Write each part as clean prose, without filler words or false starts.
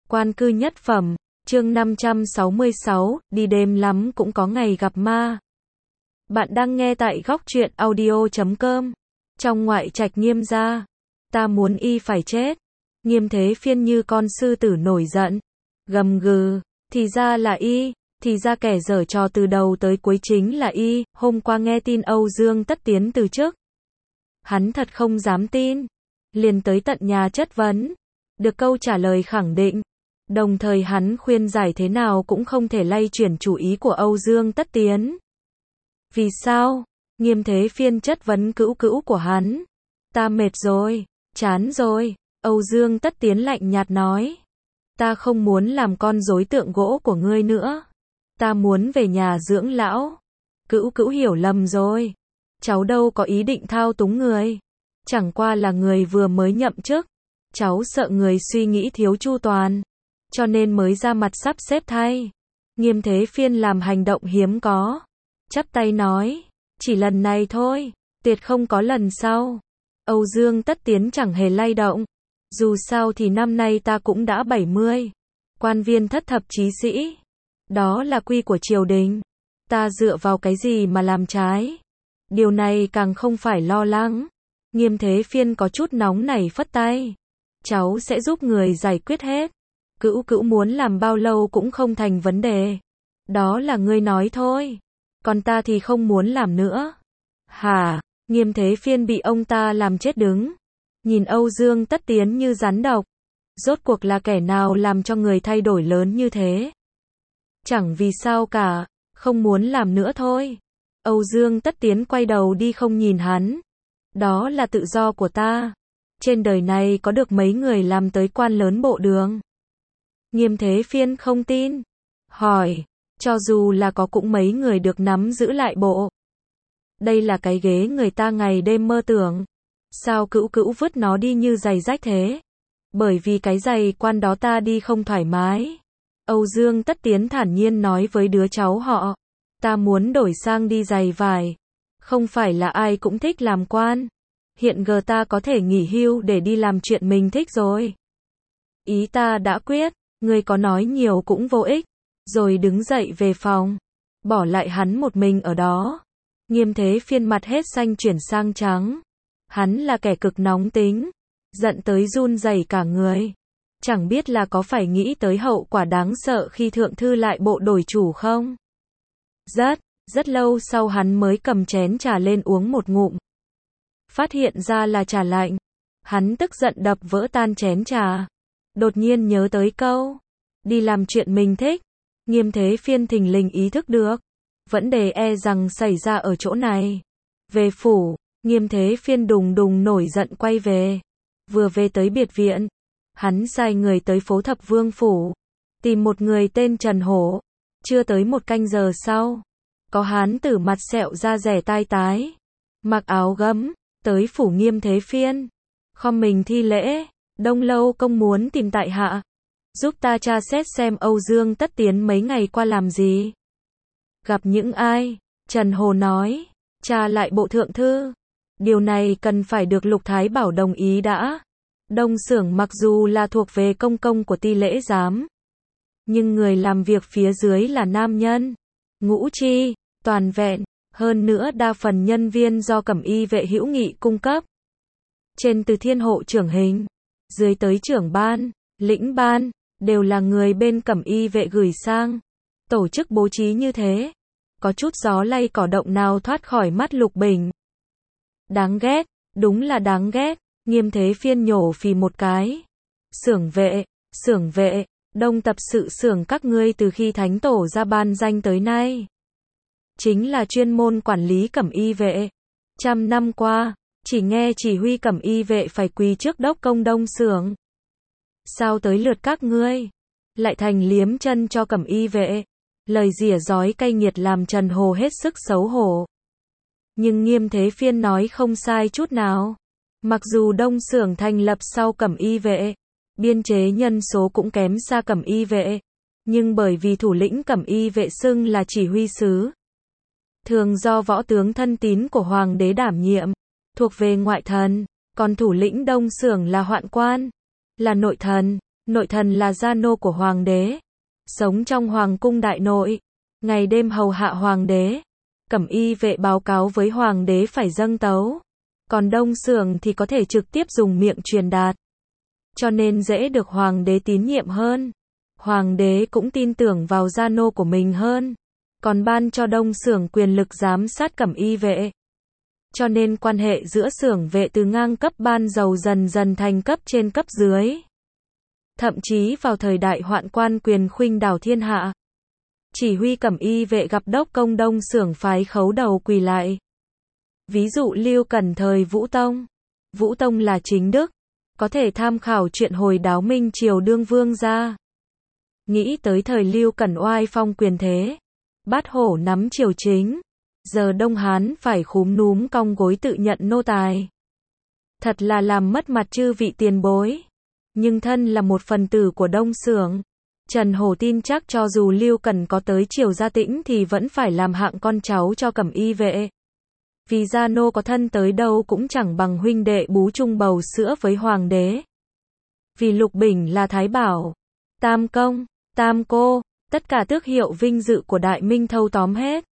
Quan cư nhất phẩm, chương 566, đi đêm lắm cũng có ngày gặp ma. Bạn đang nghe tại góc truyện audio.com. Trong ngoại trạch Nghiêm gia, ta muốn y phải chết. Nghiêm Thế Phiên như con sư tử nổi giận, gầm gừ, thì ra là y, thì ra kẻ giở trò từ đầu tới cuối chính là y. Hôm qua nghe tin Âu Dương Tất Tiến từ chức, hắn thật không dám tin, liền tới tận nhà chất vấn, được câu trả lời khẳng định. Đồng thời hắn khuyên giải thế nào cũng không thể lay chuyển chủ ý của Âu Dương Tất Tiến. Vì sao? Nghiêm Thế Phiên chất vấn cữu cữu của hắn. Ta mệt rồi, chán rồi. Âu Dương Tất Tiến lạnh nhạt nói. Ta không muốn làm con rối tượng gỗ của ngươi nữa. Ta muốn về nhà dưỡng lão. Cữu cữu hiểu lầm rồi. Cháu đâu có ý định thao túng người. Chẳng qua là người vừa mới nhậm chức. Cháu sợ người suy nghĩ thiếu chu toàn, cho nên mới ra mặt sắp xếp thay. Nghiêm Thế Phiên làm hành động hiếm có, chắp tay nói, chỉ lần này thôi, tuyệt không có lần sau. Âu Dương Tất Tiến chẳng hề lay động. Dù sao thì năm nay ta cũng đã 70, quan viên thất thập chí sĩ, đó là quy của triều đình. Ta dựa vào cái gì mà làm trái? Điều này càng không phải lo lắng. Nghiêm Thế Phiên có chút nóng nảy phất tay. Cháu sẽ giúp người giải quyết hết. Cữu cữu muốn làm bao lâu cũng không thành vấn đề. Đó là ngươi nói thôi. Còn ta thì không muốn làm nữa. Hả? Nghiêm Thế Phiên bị ông ta làm chết đứng. Nhìn Âu Dương Tất Tiến như rắn độc. Rốt cuộc là kẻ nào làm cho người thay đổi lớn như thế? Chẳng vì sao cả. Không muốn làm nữa thôi. Âu Dương Tất Tiến quay đầu đi không nhìn hắn. Đó là tự do của ta. Trên đời này có được mấy người làm tới quan lớn bộ đường? Nghiêm Thế Phiên không tin. Hỏi, cho dù là có cũng mấy người được nắm giữ lại bộ. Đây là cái ghế người ta ngày đêm mơ tưởng. Sao cữu cữu vứt nó đi như giày rách thế? Bởi vì cái giày quan đó ta đi không thoải mái. Âu Dương Tất Tiến thản nhiên nói với đứa cháu họ. Ta muốn đổi sang đi giày vải. Không phải là ai cũng thích làm quan. Hiện giờ ta có thể nghỉ hưu để đi làm chuyện mình thích rồi. Ý ta đã quyết, ngươi có nói nhiều cũng vô ích. Rồi đứng dậy về phòng, bỏ lại hắn một mình ở đó. Nghiêm Thế Phiên mặt hết xanh chuyển sang trắng. Hắn là kẻ cực nóng tính, giận tới run rẩy cả người. Chẳng biết là có phải nghĩ tới hậu quả đáng sợ khi thượng thư lại bộ đổi chủ không? Rất lâu sau hắn mới cầm chén trà lên uống một ngụm. Phát hiện ra là trà lạnh. Hắn tức giận đập vỡ tan chén trà. Đột nhiên nhớ tới câu, đi làm chuyện mình thích. Nghiêm Thế Phiên thình lình ý thức được, vấn đề e rằng xảy ra ở chỗ này. Về phủ, Nghiêm Thế Phiên đùng đùng nổi giận quay về. Vừa về tới biệt viện, hắn sai người tới phố Thập Vương phủ, tìm một người tên Trần Hổ. Chưa tới một canh giờ sau, có hán tử mặt sẹo da rẻ tai tái, mặc áo gấm, tới phủ Nghiêm Thế Phiên, khom mình thi lễ, Đông Lâu công muốn tìm tại hạ, giúp ta tra xét xem Âu Dương Tất Tiến mấy ngày qua làm gì. Gặp những ai? Trần Hồ nói, tra lại bộ thượng thư. Điều này cần phải được Lục Thái Bảo đồng ý đã. Đông Xưởng mặc dù là thuộc về công công của Ti Lễ Giám, nhưng người làm việc phía dưới là nam nhân, ngũ chi, toàn vẹn, hơn nữa đa phần nhân viên do Cẩm Y vệ hữu nghị cung cấp. Trên từ thiên hộ trưởng hình, dưới tới trưởng ban, lĩnh ban, đều là người bên Cẩm Y vệ gửi sang. Tổ chức bố trí như thế, có chút gió lay cỏ động nào thoát khỏi mắt Lục Bình. Đáng ghét, đúng là đáng ghét. Nghiêm Thế Phiên nhổ phì một cái. Xưởng vệ, Đông tập sự xưởng các ngươi từ khi thánh tổ ra ban danh tới nay, chính là chuyên môn quản lý Cẩm Y vệ. 100 năm qua, chỉ nghe chỉ huy Cẩm Y vệ phải quỳ trước đốc công Đông xưởng. Sao tới lượt các ngươi lại thành liếm chân cho Cẩm Y vệ? Lời rỉa rói cay nghiệt làm Trần Hồ hết sức xấu hổ. Nhưng Nghiêm Thế Phiên nói không sai chút nào. Mặc dù Đông xưởng thành lập sau Cẩm Y vệ, biên chế nhân số cũng kém xa Cẩm Y vệ, nhưng bởi vì thủ lĩnh Cẩm Y vệ xưng là chỉ huy sứ, thường do võ tướng thân tín của hoàng đế đảm nhiệm, thuộc về ngoại thần, còn thủ lĩnh Đông xưởng là hoạn quan, là nội thần, Nội thần là gia nô của hoàng đế, sống trong hoàng cung đại nội, ngày đêm hầu hạ hoàng đế. Cẩm y vệ báo cáo với hoàng đế phải dâng tấu, còn Đông Xưởng thì có thể trực tiếp dùng miệng truyền đạt, cho nên dễ được hoàng đế tín nhiệm hơn. Hoàng đế cũng tin tưởng vào gia nô của mình hơn, còn ban cho Đông Xưởng quyền lực giám sát cẩm y vệ. Cho nên quan hệ giữa xưởng vệ từ ngang cấp ban dầu dần dần thành cấp trên cấp dưới. Thậm chí vào thời đại hoạn quan quyền khuynh đảo thiên hạ, chỉ huy cẩm y vệ gặp đốc công Đông Xưởng phái khấu đầu quỳ lại. Ví dụ Lưu Cẩn thời Vũ Tông. Vũ Tông là chính đức, có thể tham khảo chuyện hồi đáo Minh triều đương vương gia. Nghĩ tới thời Lưu Cẩn oai phong quyền thế, bát hổ nắm triều chính, giờ Đông Hán phải khúm núm cong gối tự nhận nô tài. Thật là làm mất mặt chư vị tiền bối. Nhưng thân là một phần tử của Đông Xưởng, Trần Hổ tin chắc cho dù Lưu Cẩn có tới triều Gia Tĩnh thì vẫn phải làm hạng con cháu cho cẩm y vệ. Vì gia nô có thân tới đâu cũng chẳng bằng huynh đệ bú chung bầu sữa với hoàng đế. Vì Lục Bình là Thái Bảo, Tam Công, Tam Cô, tất cả tước hiệu vinh dự của Đại Minh thâu tóm hết.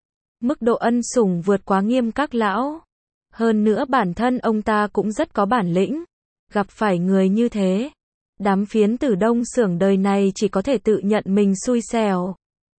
Mức độ ân sủng vượt quá nghiêm các lão. Hơn nữa bản thân ông ta cũng rất có bản lĩnh. Gặp phải người như thế, đám phiến tử Đông Xưởng đời này chỉ có thể tự nhận mình xui xẻo.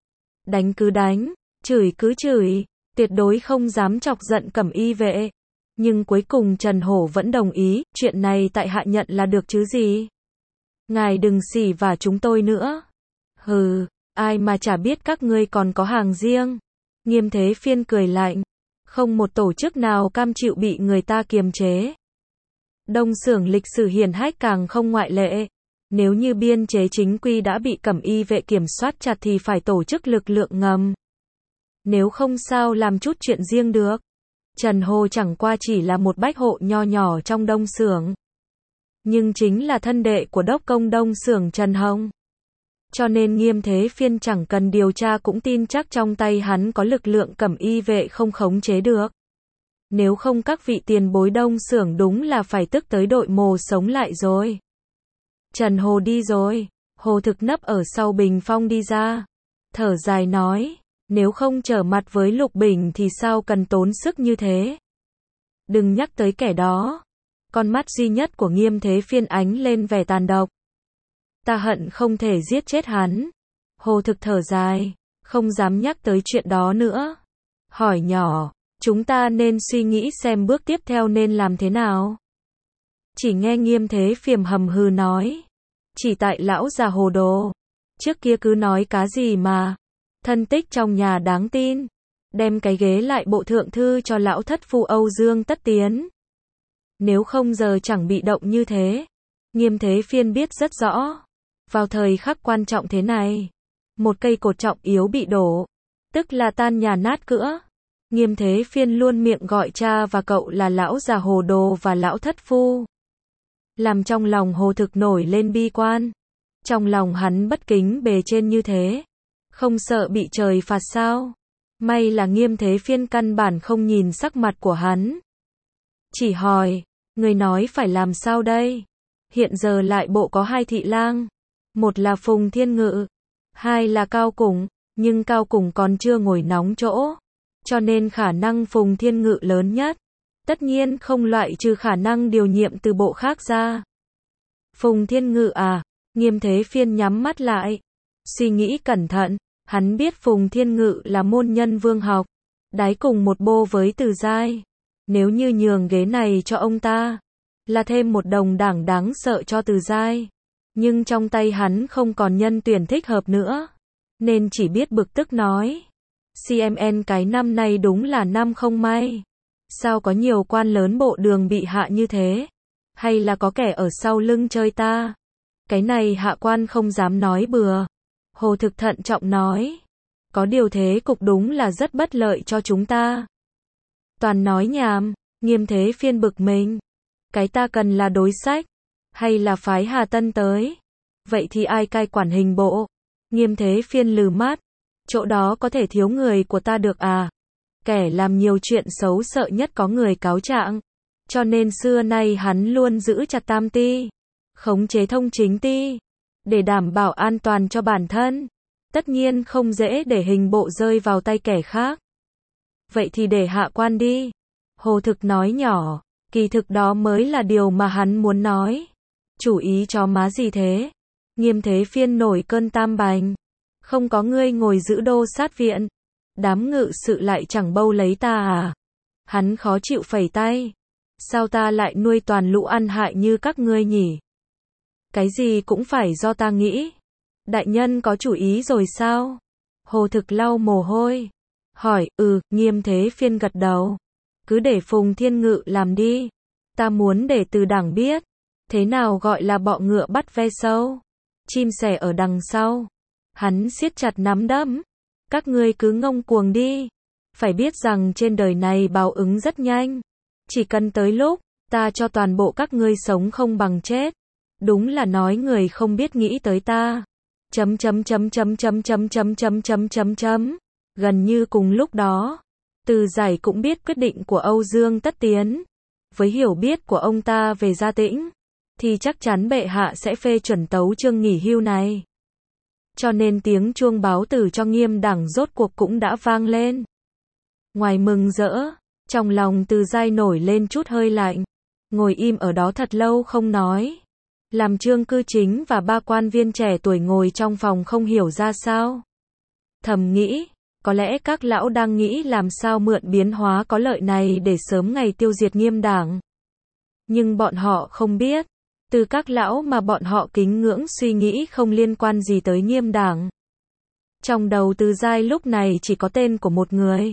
Đánh cứ đánh, chửi cứ chửi, tuyệt đối không dám chọc giận cẩm y vệ. Nhưng cuối cùng Trần Hổ vẫn đồng ý, chuyện này tại hạ nhận là được chứ gì. Ngài đừng xỉ vả chúng tôi nữa. Hừ, ai mà chả biết các ngươi còn có hàng riêng. Nghiêm Thế Phiên cười lạnh, không một tổ chức nào cam chịu bị người ta kiềm chế. Đông Xưởng lịch sử hiển hách càng không ngoại lệ. Nếu như biên chế chính quy đã bị cẩm y vệ kiểm soát chặt thì phải tổ chức lực lượng ngầm. Nếu không sao làm chút chuyện riêng được. Trần Hồ chẳng qua chỉ là một bách hộ nho nhỏ trong Đông Xưởng, nhưng chính là thân đệ của đốc công Đông Xưởng Trần Hồng. Cho nên Nghiêm Thế Phiên chẳng cần điều tra cũng tin chắc trong tay hắn có lực lượng cẩm y vệ không khống chế được. Nếu không các vị tiền bối Đông Xưởng đúng là phải tức tới đội mồ sống lại rồi. Trần Hồ đi rồi. Hồ Thực nấp ở sau bình phong đi ra, thở dài nói, nếu không trở mặt với Lục Bình thì sao cần tốn sức như thế. Đừng nhắc tới kẻ đó. Con mắt duy nhất của Nghiêm Thế Phiên ánh lên vẻ tàn độc. Ta hận không thể giết chết hắn. Hồ Thực thở dài, không dám nhắc tới chuyện đó nữa. Hỏi nhỏ, chúng ta nên suy nghĩ xem bước tiếp theo nên làm thế nào. Chỉ nghe Nghiêm Thế Phiền hầm hừ nói, chỉ tại lão già hồ đồ. Trước kia cứ nói cá gì mà thân tích trong nhà đáng tin. Đem cái ghế lại bộ thượng thư cho lão thất phu Âu Dương Tất Tiến. Nếu không giờ chẳng bị động như thế. Nghiêm Thế Phiên biết rất rõ. Vào thời khắc quan trọng thế này, một cây cột trọng yếu bị đổ, tức là tan nhà nát cửa. Nghiêm Thế Phiên luôn miệng gọi cha và cậu là lão già hồ đồ và lão thất phu, làm trong lòng Hồ Thực nổi lên bi quan. Trong lòng hắn bất kính bề trên như thế, không sợ bị trời phạt sao? May là Nghiêm Thế Phiên căn bản không nhìn sắc mặt của hắn. Chỉ hỏi, người nói phải làm sao đây? Hiện giờ lại bộ có hai thị lang. Một là Phùng Thiên Ngự, hai là Cao Củng, nhưng Cao Củng còn chưa ngồi nóng chỗ. Cho nên khả năng Phùng Thiên Ngự lớn nhất. Tất nhiên không loại trừ khả năng điều nhiệm từ bộ khác ra. Phùng Thiên Ngự à? Nghiêm Thế Phiên nhắm mắt lại, suy nghĩ cẩn thận. Hắn biết Phùng Thiên Ngự là môn nhân vương học, đái cùng một bô với Từ Giai. Nếu như nhường ghế này cho ông ta, là thêm một đồng đảng đáng sợ cho Từ Giai. Nhưng trong tay hắn không còn nhân tuyển thích hợp nữa, nên chỉ biết bực tức nói. CMN cái năm nay đúng là năm không may. Sao có nhiều quan lớn bộ đường bị hạ như thế? Hay là có kẻ ở sau lưng chơi ta? Cái này hạ quan không dám nói bừa. Hồ Thực thận trọng nói. Có điều thế cục đúng là rất bất lợi cho chúng ta. Toàn nói nhảm. Nghiêm Thế Phiên bực mình. Cái ta cần là đối sách, hay là phái Hà Tân tới? Vậy thì ai cai quản hình bộ? Nghiêm Thế Phiên lừ mát. Chỗ đó có thể thiếu người của ta được à? Kẻ làm nhiều chuyện xấu sợ nhất có người cáo trạng. Cho nên xưa nay hắn luôn giữ chặt tam ti, khống chế thông chính ti. để đảm bảo an toàn cho bản thân. Tất nhiên không dễ để hình bộ rơi vào tay kẻ khác. Vậy thì để hạ quan đi. Hồ Thực nói nhỏ, kỳ thực đó mới là điều mà hắn muốn nói. Chủ ý chó má gì thế? Nghiêm Thế Phiên nổi cơn tam bành. Không có ngươi ngồi giữ đô sát viện. Đám ngự sự lại chẳng bâu lấy ta à? Hắn khó chịu phẩy tay. Sao ta lại nuôi toàn lũ ăn hại như các ngươi nhỉ? Cái gì cũng phải do ta nghĩ. Đại nhân có chủ ý rồi sao? Hồ Thực lau mồ hôi. Hỏi, Nghiêm Thế Phiên gật đầu. Cứ để Phùng Thiên Ngự làm đi. Ta muốn để Từ Đảng biết. Thế nào gọi là bọ ngựa bắt ve sâu? Chim sẻ ở đằng sau. Hắn siết chặt nắm đấm. Các ngươi cứ ngông cuồng đi. Phải biết rằng trên đời này báo ứng rất nhanh. Chỉ cần tới lúc, ta cho toàn bộ các ngươi sống không bằng chết. Đúng là nói người không biết nghĩ tới ta. Gần như cùng lúc đó, Từ Giải cũng biết quyết định của Âu Dương Tất Tiến. Với hiểu biết của ông ta về Gia Tĩnh, thì chắc chắn bệ hạ sẽ phê chuẩn tấu chương nghỉ hưu này. Cho nên tiếng chuông báo tử cho Nghiêm Đảng rốt cuộc cũng đã vang lên. Ngoài mừng rỡ, trong lòng Từ Giai nổi lên chút hơi lạnh. Ngồi im ở đó thật lâu không nói. Làm Trương Cư Chính và ba quan viên trẻ tuổi ngồi trong phòng không hiểu ra sao. Thầm nghĩ, có lẽ các lão đang nghĩ làm sao mượn biến hóa có lợi này để sớm ngày tiêu diệt Nghiêm Đảng. Nhưng bọn họ không biết, từ các lão mà bọn họ kính ngưỡng suy nghĩ không liên quan gì tới Nghiêm Đảng. Trong đầu Từ Giai lúc này chỉ có tên của một người.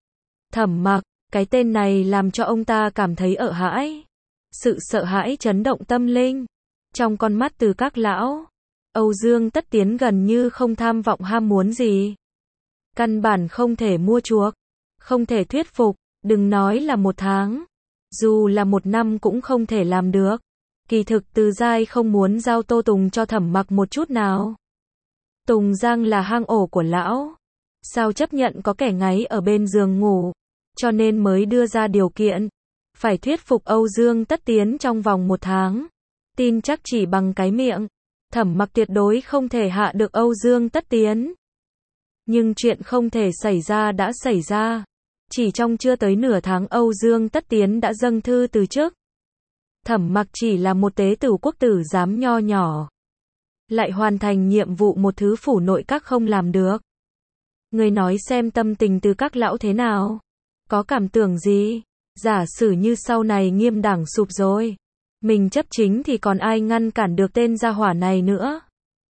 Thẩm Mặc, cái tên này làm cho ông ta cảm thấy sợ hãi. Sự sợ hãi chấn động tâm linh. Trong con mắt Từ các lão, Âu Dương Tất Tiến gần như không tham vọng ham muốn gì. Căn bản không thể mua chuộc, không thể thuyết phục, đừng nói là 1 tháng. Dù là 1 năm cũng không thể làm được. Kỳ thực Từ Giai không muốn giao Tô Tùng cho Thẩm Mặc một chút nào. Tùng Giang là hang ổ của lão. Sao chấp nhận có kẻ ngáy ở bên giường ngủ. Cho nên mới đưa ra điều kiện. Phải thuyết phục Âu Dương Tất Tiến trong vòng 1 tháng. Tin chắc chỉ bằng cái miệng. Thẩm Mặc tuyệt đối không thể hạ được Âu Dương Tất Tiến. Nhưng chuyện không thể xảy ra đã xảy ra. Chỉ trong chưa tới nửa tháng Âu Dương Tất Tiến đã dâng thư từ chức. Thẩm Mặc chỉ là một tế tửu quốc tử giám nho nhỏ. Lại hoàn thành nhiệm vụ một thứ phủ nội các không làm được. Người nói xem tâm tình Từ các lão thế nào? Có cảm tưởng gì? Giả sử như sau này Nghiêm Đảng sụp rồi. Mình chấp chính thì còn ai ngăn cản được tên gia hỏa này nữa?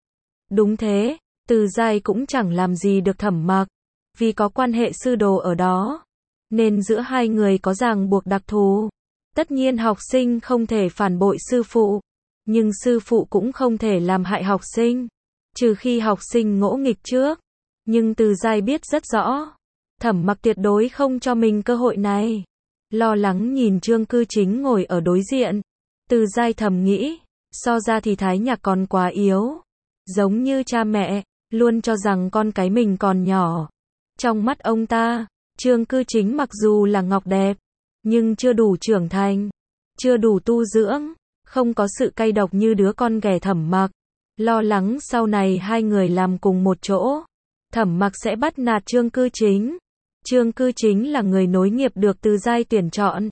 Đúng thế, Từ Giai cũng chẳng làm gì được Thẩm Mặc. Vì có quan hệ sư đồ ở đó. Nên giữa hai người có ràng buộc đặc thù. Tất nhiên học sinh không thể phản bội sư phụ. Nhưng sư phụ cũng không thể làm hại học sinh. Trừ khi học sinh ngỗ nghịch trước. Nhưng Từ Giai biết rất rõ. Thẩm Mặc tuyệt đối không cho mình cơ hội này. Lo lắng nhìn Trương Cư Chính ngồi ở đối diện. Từ Giai thầm nghĩ. So ra thì Thái Nhạc còn quá yếu. Giống như cha mẹ. Luôn cho rằng con cái mình còn nhỏ. Trong mắt ông ta, Trương Cư Chính mặc dù là ngọc đẹp. Nhưng chưa đủ trưởng thành. Chưa đủ tu dưỡng. Không có sự cay độc như đứa con ghẻ Thẩm Mặc. Lo lắng sau này hai người làm cùng một chỗ. Thẩm Mặc sẽ bắt nạt Trương Cư Chính. Trương Cư Chính là người nối nghiệp được Từ Giai tuyển chọn.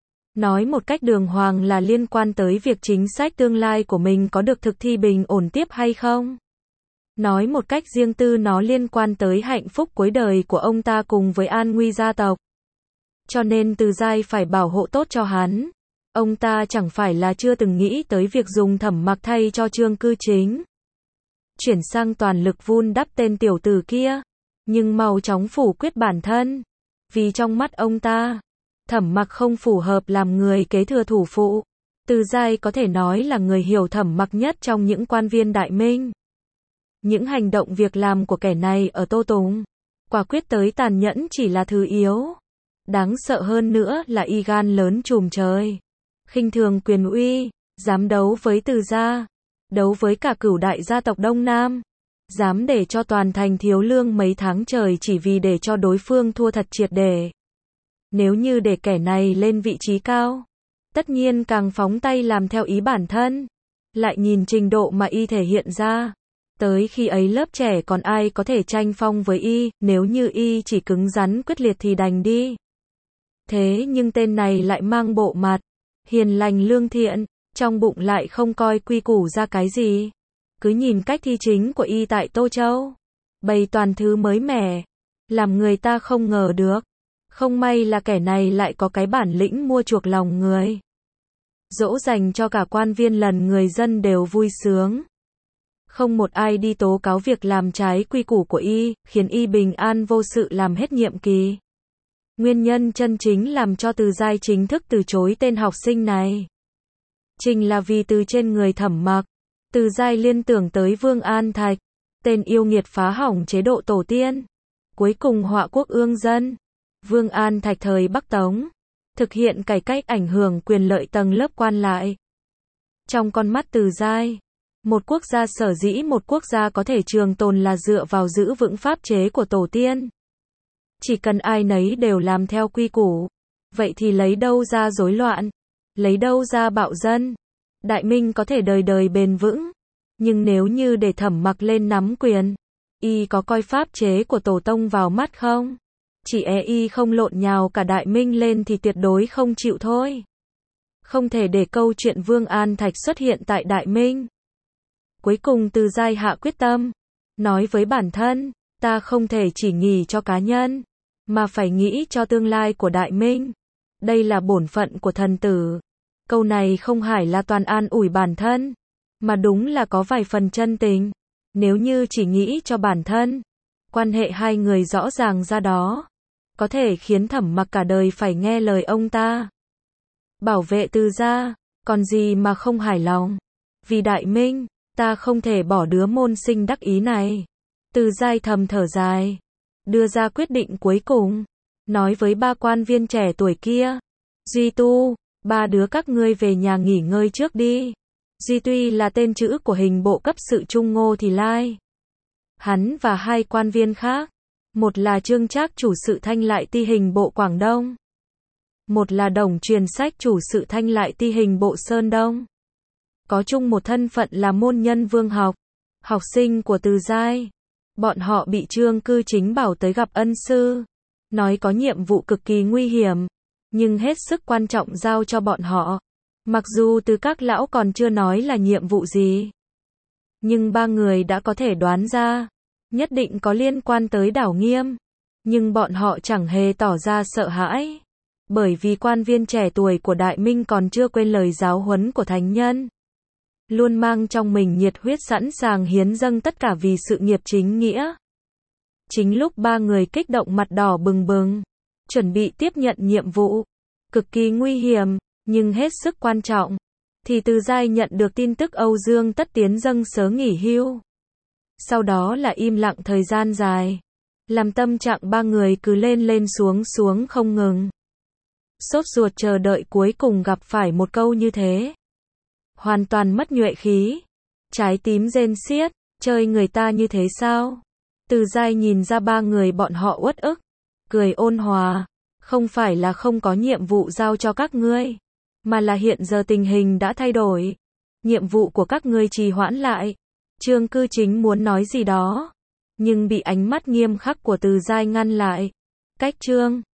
Nói một cách đường hoàng là liên quan tới việc chính sách tương lai của mình có được thực thi bình ổn tiếp hay không. Nói một cách riêng tư nó liên quan tới hạnh phúc cuối đời của ông ta cùng với an nguy gia tộc. Cho nên Từ Giai phải bảo hộ tốt cho hắn. Ông ta chẳng phải là chưa từng nghĩ tới việc dùng Thẩm Mặc thay cho Trương Cư Chính. Chuyển sang toàn lực vun đắp tên tiểu tử kia. Nhưng mau chóng phủ quyết bản thân. Vì trong mắt ông ta, Thẩm Mặc không phù hợp làm người kế thừa thủ phụ. Từ Giai có thể nói là người hiểu Thẩm Mặc nhất trong những quan viên Đại Minh. Những hành động việc làm của kẻ này ở Tô Tùng, quả quyết tới tàn nhẫn chỉ là thứ yếu. Đáng sợ hơn nữa là y gan lớn trùm trời. Khinh thường quyền uy, dám đấu với Từ gia, đấu với cả cửu đại gia tộc Đông Nam. Dám để cho toàn thành thiếu lương mấy tháng trời chỉ vì để cho đối phương thua thật triệt để. Nếu như để kẻ này lên vị trí cao, tất nhiên càng phóng tay làm theo ý bản thân. lại nhìn trình độ mà y thể hiện ra. Tới khi ấy lớp trẻ còn ai có thể tranh phong với y, nếu như y chỉ cứng rắn quyết liệt thì đành đi. Thế nhưng tên này lại mang bộ mặt hiền lành lương thiện, trong bụng lại không coi quy củ ra cái gì. Cứ nhìn cách thi chính của y tại Tô Châu, bày toàn thứ mới mẻ, làm người ta không ngờ được. Không may là kẻ này lại có cái bản lĩnh mua chuộc lòng người. Dỗ dành cho cả quan viên lần người dân đều vui sướng. Không một ai đi tố cáo việc làm trái quy củ của y, khiến y bình an vô sự làm hết nhiệm kỳ. Nguyên nhân chân chính làm cho Từ Giai chính thức từ chối tên học sinh này chính là vì từ trên người Thẩm Mặc, Từ Giai liên tưởng tới Vương An Thạch, tên yêu nghiệt phá hỏng chế độ tổ tiên, cuối cùng họa quốc ương dân. Vương An Thạch thời Bắc Tống, thực hiện cải cách ảnh hưởng quyền lợi tầng lớp quan lại. Trong con mắt Từ Giai, một quốc gia sở dĩ một quốc gia có thể trường tồn là dựa vào giữ vững pháp chế của tổ tiên. Chỉ cần ai nấy đều làm theo quy củ, vậy thì lấy đâu ra rối loạn, lấy đâu ra bạo dân. Đại Minh có thể đời đời bền vững, nhưng nếu như để Thẩm Mặc lên nắm quyền, y có coi pháp chế của tổ tông vào mắt không? Chỉ y không lộn nhào cả Đại Minh lên thì tuyệt đối không chịu thôi. Không thể để câu chuyện Vương An Thạch xuất hiện tại Đại Minh. Cuối cùng Từ Giai hạ quyết tâm, nói với bản thân, ta không thể chỉ nghĩ cho cá nhân, mà phải nghĩ cho tương lai của Đại Minh. Đây là bổn phận của thần tử. Câu này không phải là toàn an ủi bản thân, mà đúng là có vài phần chân tình. Nếu như chỉ nghĩ cho bản thân, quan hệ hai người rõ ràng ra đó, có thể khiến Thẩm Mặc cả đời phải nghe lời ông ta. Bảo vệ Từ gia, còn gì mà không hài lòng. Vì Đại Minh, ta không thể bỏ đứa môn sinh đắc ý này. Từ Giai thầm thở dài, đưa ra quyết định cuối cùng, nói với ba quan viên trẻ tuổi kia, Duy Tu, ba đứa các ngươi về nhà nghỉ ngơi trước đi. Duy tuy là tên chữ của hình bộ cấp sự Trung Ngô Thì Lai. Hắn và hai quan viên khác, một là Trương Trác chủ sự Thanh Lại Ti hình bộ Quảng Đông, một là Đồng Truyền Sách chủ sự Thanh Lại Ti hình bộ Sơn Đông, có chung một thân phận là môn nhân Vương Học, học sinh của Từ Giai. Bọn họ bị Trương Cư Chính bảo tới gặp ân sư, nói có nhiệm vụ cực kỳ nguy hiểm, nhưng hết sức quan trọng giao cho bọn họ. Mặc dù từ các lão còn chưa nói là nhiệm vụ gì, nhưng ba người đã có thể đoán ra, nhất định có liên quan tới Đảo Nghiêm. Nhưng bọn họ chẳng hề tỏ ra sợ hãi, bởi vì quan viên trẻ tuổi của Đại Minh còn chưa quên lời giáo huấn của thánh nhân, luôn mang trong mình nhiệt huyết sẵn sàng hiến dâng tất cả vì sự nghiệp chính nghĩa. Chính lúc ba người kích động mặt đỏ bừng bừng, chuẩn bị tiếp nhận nhiệm vụ cực kỳ nguy hiểm, nhưng hết sức quan trọng, thì Từ Giai nhận được tin tức Âu Dương Tất Tiến dâng sớ nghỉ hưu. Sau đó là im lặng thời gian dài, làm tâm trạng ba người cứ lên lên xuống xuống không ngừng. Sốt ruột chờ đợi cuối cùng gặp phải một câu như thế. Hoàn toàn mất nhuệ khí. Trái tím rên xiết, chơi người ta như thế sao? Từ Giai nhìn ra ba người bọn họ uất ức, cười ôn hòa, không phải là không có nhiệm vụ giao cho các ngươi, mà là hiện giờ tình hình đã thay đổi. Nhiệm vụ của các ngươi trì hoãn lại. Trương Cư Chính muốn nói gì đó, nhưng bị ánh mắt nghiêm khắc của Từ Giai ngăn lại. Cách Trương